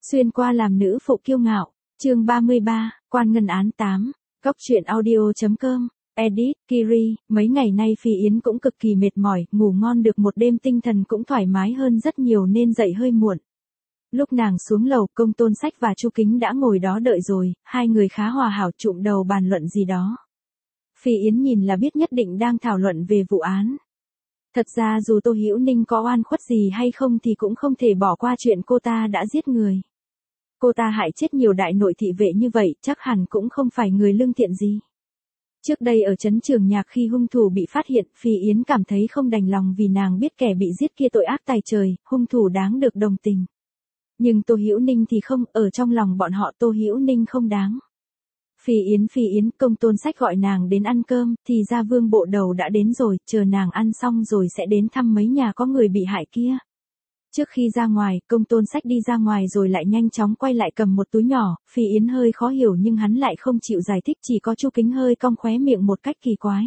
Xuyên qua làm nữ phụ kiêu ngạo, chương 33, Quan Ngân án 8, Góc truyện audio.com, edit, Kiri, mấy ngày nay Phi Yến cũng cực kỳ mệt mỏi, ngủ ngon được một đêm tinh thần cũng thoải mái hơn rất nhiều nên dậy hơi muộn. Lúc nàng xuống lầu, Công Tôn Sách và Chu Kính đã ngồi đó đợi rồi, hai người khá hòa hảo chụm đầu bàn luận gì đó. Phi Yến nhìn là biết nhất định đang thảo luận về vụ án. Thật ra dù Tô Hữu Ninh có oan khuất gì hay không thì cũng không thể bỏ qua chuyện cô ta đã giết người. Cô ta hại chết nhiều đại nội thị vệ như vậy chắc hẳn cũng không phải người lương thiện gì. Trước đây ở trấn Trường Nhạc khi hung thủ bị phát hiện, Phi Yến cảm thấy không đành lòng vì nàng biết kẻ bị giết kia tội ác tày trời, hung thủ đáng được đồng tình. Nhưng Tô Hữu Ninh thì không, ở trong lòng bọn họ Tô Hữu Ninh không đáng. Phi Yến, Công Tôn Sách gọi nàng đến ăn cơm, thì ra Vương Bộ Đầu đã đến rồi, chờ nàng ăn xong rồi sẽ đến thăm mấy nhà có người bị hại kia. Trước khi ra ngoài, Công Tôn Sách đi ra ngoài rồi lại nhanh chóng quay lại cầm một túi nhỏ, Phi Yến hơi khó hiểu nhưng hắn lại không chịu giải thích, chỉ có Chu Kính hơi cong khóe miệng một cách kỳ quái.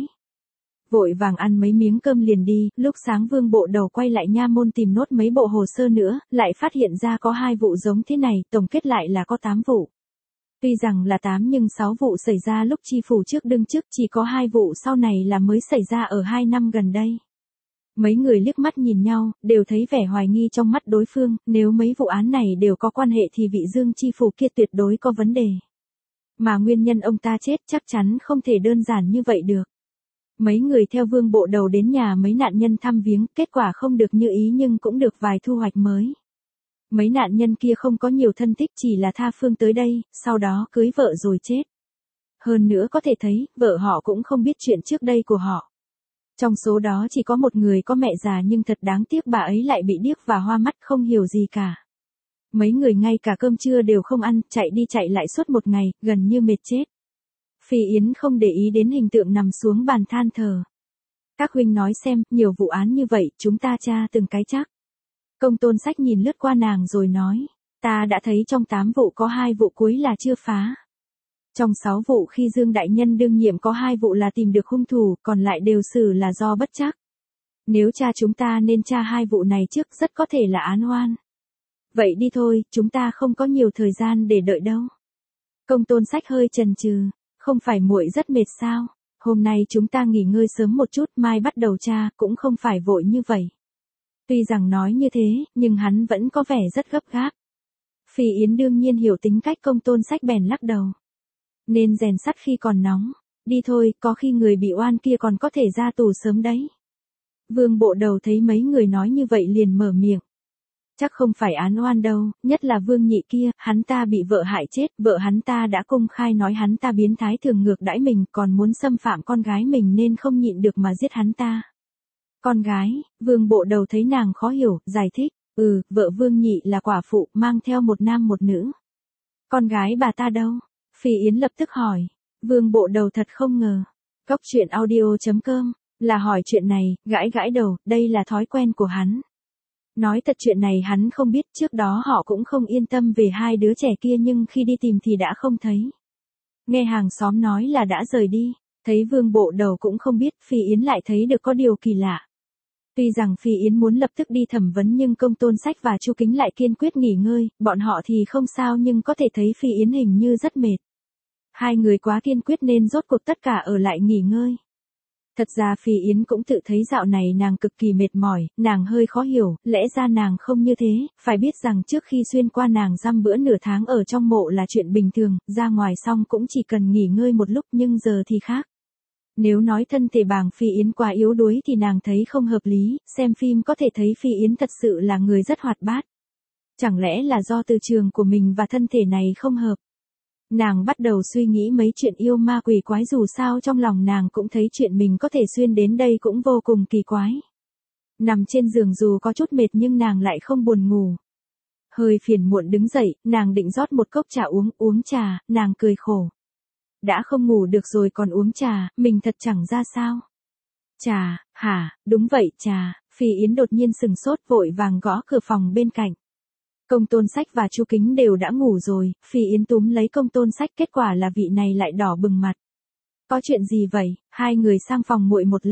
Vội vàng ăn mấy miếng cơm liền đi, lúc sáng Vương Bộ Đầu quay lại nha môn tìm nốt mấy bộ hồ sơ nữa, lại phát hiện ra có 2 vụ giống thế này, tổng kết lại là có 8 vụ. Tuy rằng là 8 nhưng 6 vụ xảy ra lúc Chi Phủ trước đương chức, chỉ có 2 vụ sau này là mới xảy ra ở 2 năm gần đây. Mấy người liếc mắt nhìn nhau, đều thấy vẻ hoài nghi trong mắt đối phương, nếu mấy vụ án này đều có quan hệ thì vị Dương Chi Phủ kia tuyệt đối có vấn đề. Mà nguyên nhân ông ta chết chắc chắn không thể đơn giản như vậy được. Mấy người theo Vương Bộ Đầu đến nhà mấy nạn nhân thăm viếng, kết quả không được như ý nhưng cũng được vài thu hoạch mới. Mấy nạn nhân kia không có nhiều thân thích, chỉ là tha phương tới đây, sau đó cưới vợ rồi chết. Hơn nữa có thể thấy, vợ họ cũng không biết chuyện trước đây của họ. Trong số đó chỉ có một người có mẹ già nhưng thật đáng tiếc bà ấy lại bị điếc và hoa mắt không hiểu gì cả. Mấy người ngay cả cơm trưa đều không ăn, chạy đi chạy lại suốt một ngày, gần như mệt chết. Phi Yến không để ý đến hình tượng nằm xuống bàn than thở. Các huynh nói xem, nhiều vụ án như vậy, chúng ta tra từng cái chắc. Công Tôn Sách nhìn lướt qua nàng rồi nói, ta đã thấy trong 8 vụ có 2 vụ cuối là chưa phá. Trong 6 vụ khi Dương Đại Nhân đương nhiệm có 2 vụ là tìm được hung thủ, còn lại đều xử là do bất trắc. Nếu tra chúng ta nên tra 2 vụ này trước, rất có thể là án oan. Vậy đi thôi, chúng ta không có nhiều thời gian để đợi đâu. Công Tôn Sách hơi chần chừ, không phải muội rất mệt sao? Hôm nay chúng ta nghỉ ngơi sớm một chút, mai bắt đầu tra, cũng không phải vội như vậy. Tuy rằng nói như thế, nhưng hắn vẫn có vẻ rất gấp gáp. Phi Yến đương nhiên hiểu tính cách Công Tôn Sách bèn lắc đầu. Nên rèn sắt khi còn nóng. Đi thôi, có khi người bị oan kia còn có thể ra tù sớm đấy. Vương Bộ Đầu thấy mấy người nói như vậy liền mở miệng. Chắc không phải án oan đâu, nhất là Vương Nhị kia, hắn ta bị vợ hại chết, vợ hắn ta đã công khai nói hắn ta biến thái thường ngược đãi mình, còn muốn xâm phạm con gái mình nên không nhịn được mà giết hắn ta. Con gái, Vương Bộ Đầu thấy nàng khó hiểu, giải thích, vợ Vương Nhị là quả phụ, mang theo một nam một nữ. Con gái bà ta đâu? Phi Yến lập tức hỏi. Vương Bộ Đầu thật không ngờ. Góc truyện audio.com, là hỏi chuyện này, gãi gãi đầu, đây là thói quen của hắn. Nói thật chuyện này hắn không biết, trước đó họ cũng không yên tâm về 2 đứa trẻ kia nhưng khi đi tìm thì đã không thấy. Nghe hàng xóm nói là đã rời đi, thấy Vương Bộ Đầu cũng không biết, Phi Yến lại thấy được có điều kỳ lạ. Tuy rằng Phi Yến muốn lập tức đi thẩm vấn nhưng Công Tôn Sách và Chu Kính lại kiên quyết nghỉ ngơi, bọn họ thì không sao nhưng có thể thấy Phi Yến hình như rất mệt. 2 người quá kiên quyết nên rốt cuộc tất cả ở lại nghỉ ngơi. Thật ra Phi Yến cũng tự thấy dạo này nàng cực kỳ mệt mỏi, nàng hơi khó hiểu, lẽ ra nàng không như thế, phải biết rằng trước khi xuyên qua nàng dăm bữa nửa tháng ở trong mộ là chuyện bình thường, ra ngoài xong cũng chỉ cần nghỉ ngơi một lúc nhưng giờ thì khác. Nếu nói thân thể bàng Phi Yến quá yếu đuối thì nàng thấy không hợp lý, xem phim có thể thấy Phi Yến thật sự là người rất hoạt bát. Chẳng lẽ là do từ trường của mình và thân thể này không hợp? Nàng bắt đầu suy nghĩ mấy chuyện yêu ma quỷ quái dù sao trong lòng nàng cũng thấy chuyện mình có thể xuyên đến đây cũng vô cùng kỳ quái. Nằm trên giường dù có chút mệt nhưng nàng lại không buồn ngủ. Hơi phiền muộn đứng dậy, nàng định rót một cốc trà uống trà, nàng cười khổ. Đã không ngủ được rồi còn uống trà, mình thật chẳng ra sao. Trà, hả, đúng vậy trà, Phi Yến đột nhiên sừng sốt vội vàng gõ cửa phòng bên cạnh. Công Tôn Sách và Chu Kính đều đã ngủ rồi, Phi Yến túm lấy Công Tôn Sách, kết quả là vị này lại đỏ bừng mặt. Có chuyện gì vậy? 2 người sang phòng muội một lát,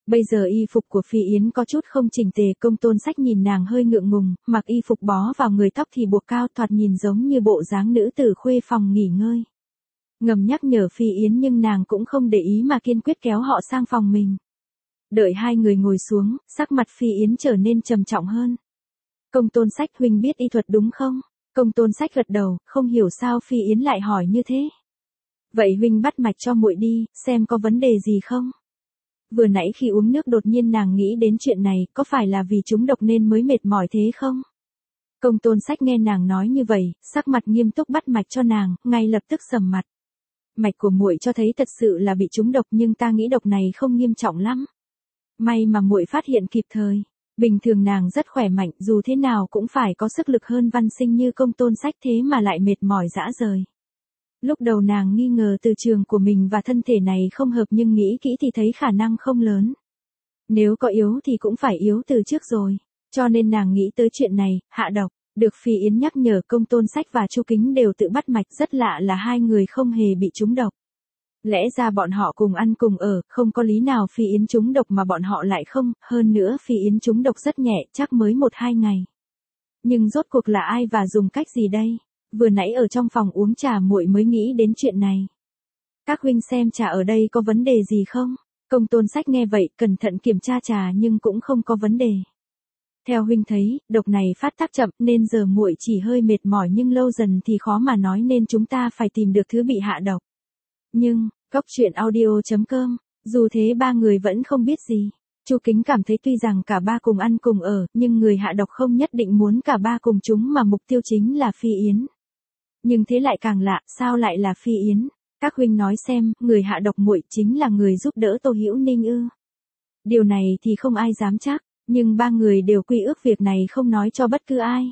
Bây giờ y phục của Phi Yến có chút không chỉnh tề, Công Tôn Sách nhìn nàng hơi ngượng ngùng, mặc y phục bó vào người, tóc thì buộc cao, thoạt nhìn giống như bộ dáng nữ tử khuê phòng nghỉ ngơi. Ngầm nhắc nhở Phi Yến nhưng nàng cũng không để ý mà kiên quyết kéo họ sang phòng mình. Đợi hai người ngồi xuống, sắc mặt Phi Yến trở nên trầm trọng hơn. Công Tôn Sách, huynh biết y thuật đúng không? Công Tôn Sách gật đầu, không hiểu sao Phi Yến lại hỏi như thế. Vậy huynh bắt mạch cho muội đi, xem có vấn đề gì không? Vừa nãy khi uống nước đột nhiên nàng nghĩ đến chuyện này, có phải là vì trúng độc nên mới mệt mỏi thế không? Công Tôn Sách nghe nàng nói như vậy, sắc mặt nghiêm túc bắt mạch cho nàng, ngay lập tức sầm mặt. Mạch của muội cho thấy thật sự là bị trúng độc, nhưng ta nghĩ độc này không nghiêm trọng lắm. May mà muội phát hiện kịp thời. Bình thường nàng rất khỏe mạnh, dù thế nào cũng phải có sức lực hơn văn sinh như Công Tôn Sách, thế mà lại mệt mỏi rã rời. Lúc đầu nàng nghi ngờ từ trường của mình và thân thể này không hợp, nhưng nghĩ kỹ thì thấy khả năng không lớn. Nếu có yếu thì cũng phải yếu từ trước rồi. Cho nên nàng nghĩ tới chuyện này, hạ độc. Được Phi Yến nhắc nhở, Công Tôn Sách và Chu Kính đều tự bắt mạch, rất lạ là hai người không hề bị trúng độc. Lẽ ra bọn họ cùng ăn cùng ở, không có lý nào Phi Yến trúng độc mà bọn họ lại không, hơn nữa Phi Yến trúng độc rất nhẹ, chắc mới 1-2 ngày. Nhưng rốt cuộc là ai và dùng cách gì đây? Vừa nãy ở trong phòng uống trà muội mới nghĩ đến chuyện này. Các huynh xem trà ở đây có vấn đề gì không? Công Tôn Sách nghe vậy, cẩn thận kiểm tra trà nhưng cũng không có vấn đề. Theo huynh thấy, độc này phát tác chậm nên giờ muội chỉ hơi mệt mỏi, nhưng lâu dần thì khó mà nói, nên chúng ta phải tìm được thứ bị hạ độc. Nhưng, Cốc.audio.com, dù thế ba người vẫn không biết gì. Chu Kính cảm thấy tuy rằng cả ba cùng ăn cùng ở, nhưng người hạ độc không nhất định muốn cả ba cùng chúng, mà mục tiêu chính là Phi Yến. Nhưng thế lại càng lạ, sao lại là Phi Yến? Các huynh nói xem, người hạ độc muội chính là người giúp đỡ Tô Hữu Ninh ư? Điều này thì không ai dám chắc, nhưng ba người đều quy ước việc này không nói cho bất cứ ai.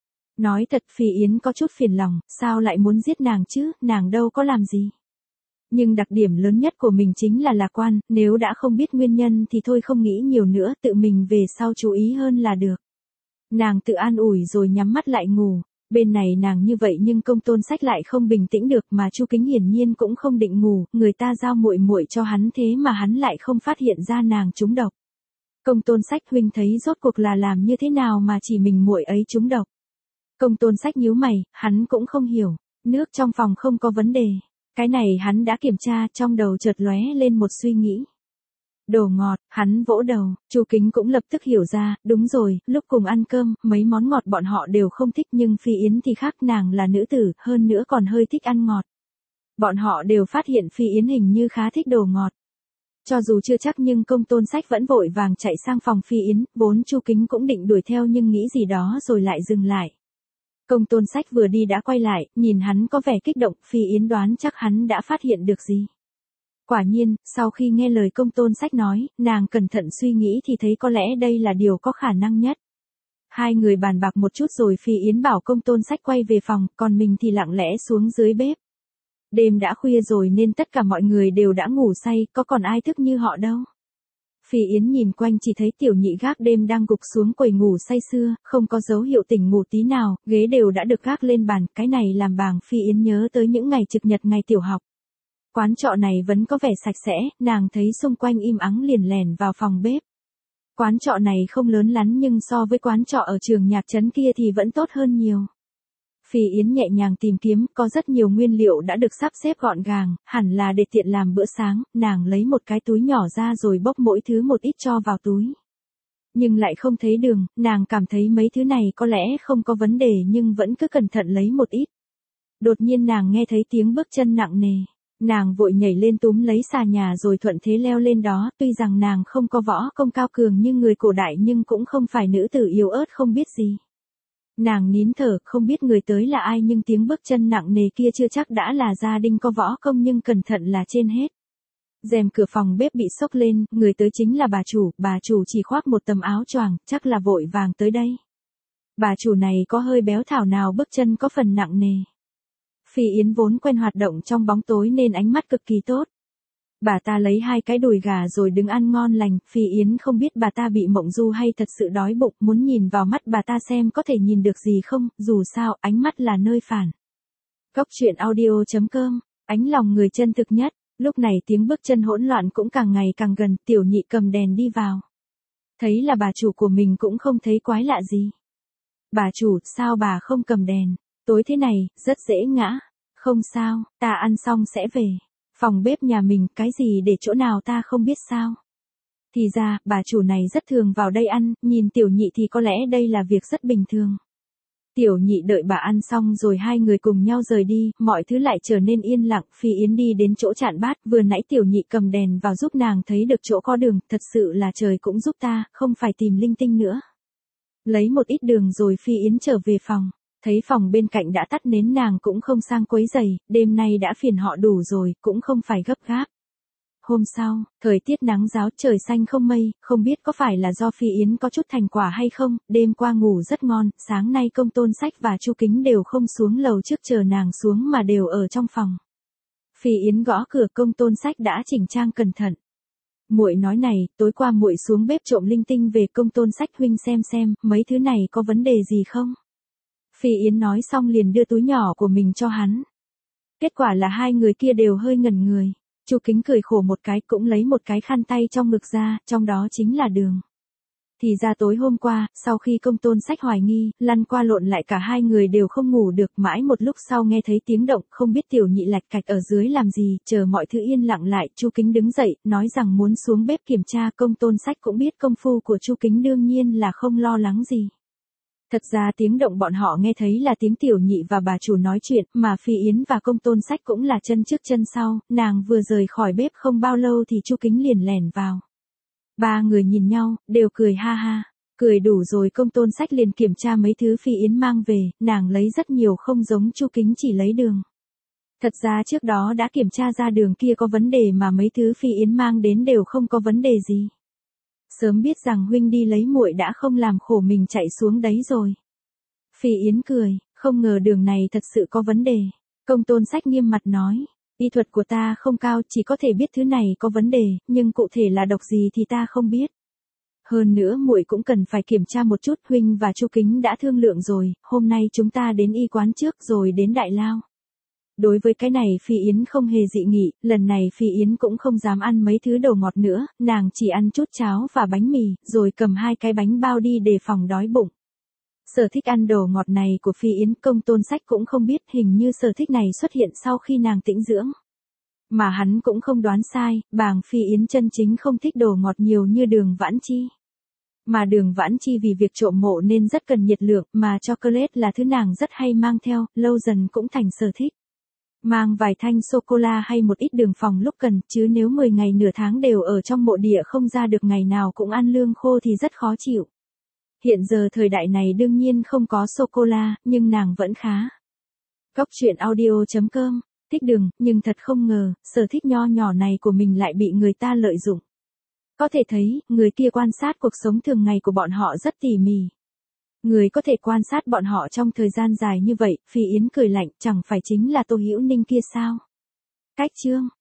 Nói thật, Phi Yến có chút phiền lòng, sao lại muốn giết nàng chứ, nàng đâu có làm gì. Nhưng đặc điểm lớn nhất của mình chính là lạc quan, nếu đã không biết nguyên nhân thì thôi không nghĩ nhiều nữa, tự mình về sau chú ý hơn là được. Nàng tự an ủi rồi nhắm mắt lại ngủ. Bên này nàng như vậy nhưng Công Tôn Sách lại không bình tĩnh được, mà Chu Kính hiển nhiên cũng không định ngủ, người ta giao muội muội cho hắn thế mà hắn lại không phát hiện ra nàng trúng độc. Công Tôn Sách, huynh thấy rốt cuộc là làm như thế nào mà chỉ mình muội ấy trúng độc? Công Tôn Sách nhíu mày, hắn cũng không hiểu. Nước trong phòng không có vấn đề. Cái này hắn đã kiểm tra, trong đầu chợt lóe lên một suy nghĩ. Đồ ngọt, hắn vỗ đầu, Chu Kính cũng lập tức hiểu ra, đúng rồi, lúc cùng ăn cơm, mấy món ngọt bọn họ đều không thích, nhưng Phi Yến thì khác, nàng là nữ tử, hơn nữa còn hơi thích ăn ngọt. Bọn họ đều phát hiện Phi Yến hình như khá thích đồ ngọt. Cho dù chưa chắc nhưng Công Tôn Sách vẫn vội vàng chạy sang phòng Phi Yến, vốn Chu Kính cũng định đuổi theo nhưng nghĩ gì đó rồi lại dừng lại. Công Tôn Sách vừa đi đã quay lại, nhìn hắn có vẻ kích động, Phi Yến đoán chắc hắn đã phát hiện được gì. Quả nhiên, sau khi nghe lời Công Tôn Sách nói, nàng cẩn thận suy nghĩ thì thấy có lẽ đây là điều có khả năng nhất. Hai người bàn bạc một chút rồi Phi Yến bảo Công Tôn Sách quay về phòng, còn mình thì lặng lẽ xuống dưới bếp. Đêm đã khuya rồi nên tất cả mọi người đều đã ngủ say, có còn ai thức như họ đâu. Phi Yến nhìn quanh chỉ thấy tiểu nhị gác đêm đang gục xuống quầy ngủ say sưa, không có dấu hiệu tỉnh ngủ tí nào, ghế đều đã được gác lên bàn, cái này làm bàng Phi Yến nhớ tới những ngày trực nhật ngày tiểu học. Quán trọ này vẫn có vẻ sạch sẽ, nàng thấy xung quanh im ắng liền lèn vào phòng bếp. Quán trọ này không lớn lắm nhưng so với quán trọ ở trường nhạc trấn kia thì vẫn tốt hơn nhiều. Phi Yến nhẹ nhàng tìm kiếm, có rất nhiều nguyên liệu đã được sắp xếp gọn gàng, hẳn là để tiện làm bữa sáng, nàng lấy một cái túi nhỏ ra rồi bốc mỗi thứ một ít cho vào túi. Nhưng lại không thấy đường, nàng cảm thấy mấy thứ này có lẽ không có vấn đề nhưng vẫn cứ cẩn thận lấy một ít. Đột nhiên nàng nghe thấy tiếng bước chân nặng nề. Nàng vội nhảy lên túm lấy xà nhà rồi thuận thế leo lên đó, tuy rằng nàng không có võ công cao cường như người cổ đại nhưng cũng không phải nữ tử yếu ớt không biết gì. Nàng nín thở, không biết người tới là ai nhưng tiếng bước chân nặng nề kia chưa chắc đã là gia đình có võ công nhưng cẩn thận là trên hết. Rèm cửa phòng bếp bị xốc lên, người tới chính là bà chủ chỉ khoác một tấm áo choàng, chắc là vội vàng tới đây. Bà chủ này có hơi béo thảo nào bước chân có phần nặng nề. Phi Yến vốn quen hoạt động trong bóng tối nên ánh mắt cực kỳ tốt. Bà ta lấy 2 cái đùi gà rồi đứng ăn ngon lành, Phi Yến không biết bà ta bị mộng du hay thật sự đói bụng, muốn nhìn vào mắt bà ta xem có thể nhìn được gì không, dù sao, ánh mắt là nơi phản. Cốc.audio.com, ánh lòng người chân thực nhất. Lúc này tiếng bước chân hỗn loạn cũng càng ngày càng gần, Tiểu Nhị cầm đèn đi vào. Thấy là bà chủ của mình cũng không thấy quái lạ gì. Bà chủ, sao bà không cầm đèn? Tối thế này, rất dễ ngã. Không sao, ta ăn xong sẽ về. Phòng bếp nhà mình, cái gì để chỗ nào ta không biết sao? Thì ra, bà chủ này rất thường vào đây ăn, nhìn Tiểu Nhị thì có lẽ đây là việc rất bình thường. Tiểu Nhị đợi bà ăn xong rồi hai người cùng nhau rời đi, mọi thứ lại trở nên yên lặng. Phi Yến đi đến chỗ chạn bát, vừa nãy Tiểu Nhị cầm đèn vào giúp nàng thấy được chỗ có đường, thật sự là trời cũng giúp ta, không phải tìm linh tinh nữa. Lấy một ít đường rồi Phi Yến trở về phòng, thấy phòng bên cạnh đã tắt nến, nàng cũng không sang quấy rầy, đêm nay đã phiền họ đủ rồi, cũng không phải gấp gáp. Hôm sau, thời tiết nắng ráo, trời xanh không mây, không biết có phải là do Phi Yến có chút thành quả hay không, đêm qua ngủ rất ngon, sáng nay Công Tôn Sách và Chu Kính đều không xuống lầu trước chờ nàng xuống mà đều ở trong phòng. Phi Yến gõ cửa, Công Tôn Sách đã chỉnh trang cẩn thận. Muội nói này, tối qua muội xuống bếp trộm linh tinh về, Công Tôn Sách huynh xem, mấy thứ này có vấn đề gì không? Phi Yến nói xong liền đưa túi nhỏ của mình cho hắn. Kết quả là hai người kia đều hơi ngẩn người. Chu Kính cười khổ một cái, cũng lấy một cái khăn tay trong ngực ra, trong đó chính là đường. Thì ra tối hôm qua, sau khi Công Tôn Sách hoài nghi, lăn qua lộn lại cả hai người đều không ngủ được, mãi một lúc sau nghe thấy tiếng động, không biết Tiểu Nhị lạch cạch ở dưới làm gì, chờ mọi thứ yên lặng lại, Chu Kính đứng dậy, nói rằng muốn xuống bếp kiểm tra. Công Tôn Sách cũng biết công phu của Chu Kính, đương nhiên là không lo lắng gì. Thật ra tiếng động bọn họ nghe thấy là tiếng Tiểu Nhị và bà chủ nói chuyện, mà Phi Yến và Công Tôn Sách cũng là chân trước chân sau, nàng vừa rời khỏi bếp không bao lâu thì Chu Kính liền lẻn vào. Ba người nhìn nhau, đều cười ha ha. Cười đủ rồi, Công Tôn Sách liền kiểm tra mấy thứ Phi Yến mang về, nàng lấy rất nhiều, không giống Chu Kính chỉ lấy đường. Thật ra trước đó đã kiểm tra ra đường kia có vấn đề mà mấy thứ Phi Yến mang đến đều không có vấn đề gì. Sớm biết rằng huynh đi lấy muội đã không làm khổ mình chạy xuống đấy rồi. Phi Yến cười, không ngờ đường này thật sự có vấn đề. Công Tôn Sách nghiêm mặt nói, y thuật của ta không cao, chỉ có thể biết thứ này có vấn đề, nhưng cụ thể là độc gì thì ta không biết. Hơn nữa muội cũng cần phải kiểm tra một chút, huynh và Chu Kính đã thương lượng rồi, hôm nay chúng ta đến y quán trước rồi đến Đại Lao. Đối với cái này Phi Yến không hề dị nghị, lần này Phi Yến cũng không dám ăn mấy thứ đồ ngọt nữa, nàng chỉ ăn chút cháo và bánh mì, rồi cầm 2 cái bánh bao đi đề phòng đói bụng. Sở thích ăn đồ ngọt này của Phi Yến, Công Tôn Sách cũng không biết, hình như sở thích này xuất hiện sau khi nàng tĩnh dưỡng. Mà hắn cũng không đoán sai, bàng Phi Yến chân chính không thích đồ ngọt nhiều như Đường Vãn Chi. Mà Đường Vãn Chi vì việc trộm mộ nên rất cần nhiệt lượng, mà chocolate là thứ nàng rất hay mang theo, lâu dần cũng thành sở thích. Mang vài thanh sô-cô-la hay một ít đường phòng lúc cần, chứ nếu 10 ngày nửa tháng đều ở trong mộ địa không ra được ngày nào cũng ăn lương khô thì rất khó chịu. Hiện giờ thời đại này đương nhiên không có sô-cô-la, nhưng nàng vẫn khá. Góc truyện audio.com, thích đường, nhưng thật không ngờ, sở thích nho nhỏ này của mình lại bị người ta lợi dụng. Có thể thấy, người kia quan sát cuộc sống thường ngày của bọn họ rất tỉ mỉ. Người có thể quan sát bọn họ trong thời gian dài như vậy, Phi Yến cười lạnh, chẳng phải chính là Tô Hữu Ninh kia sao? Cách chương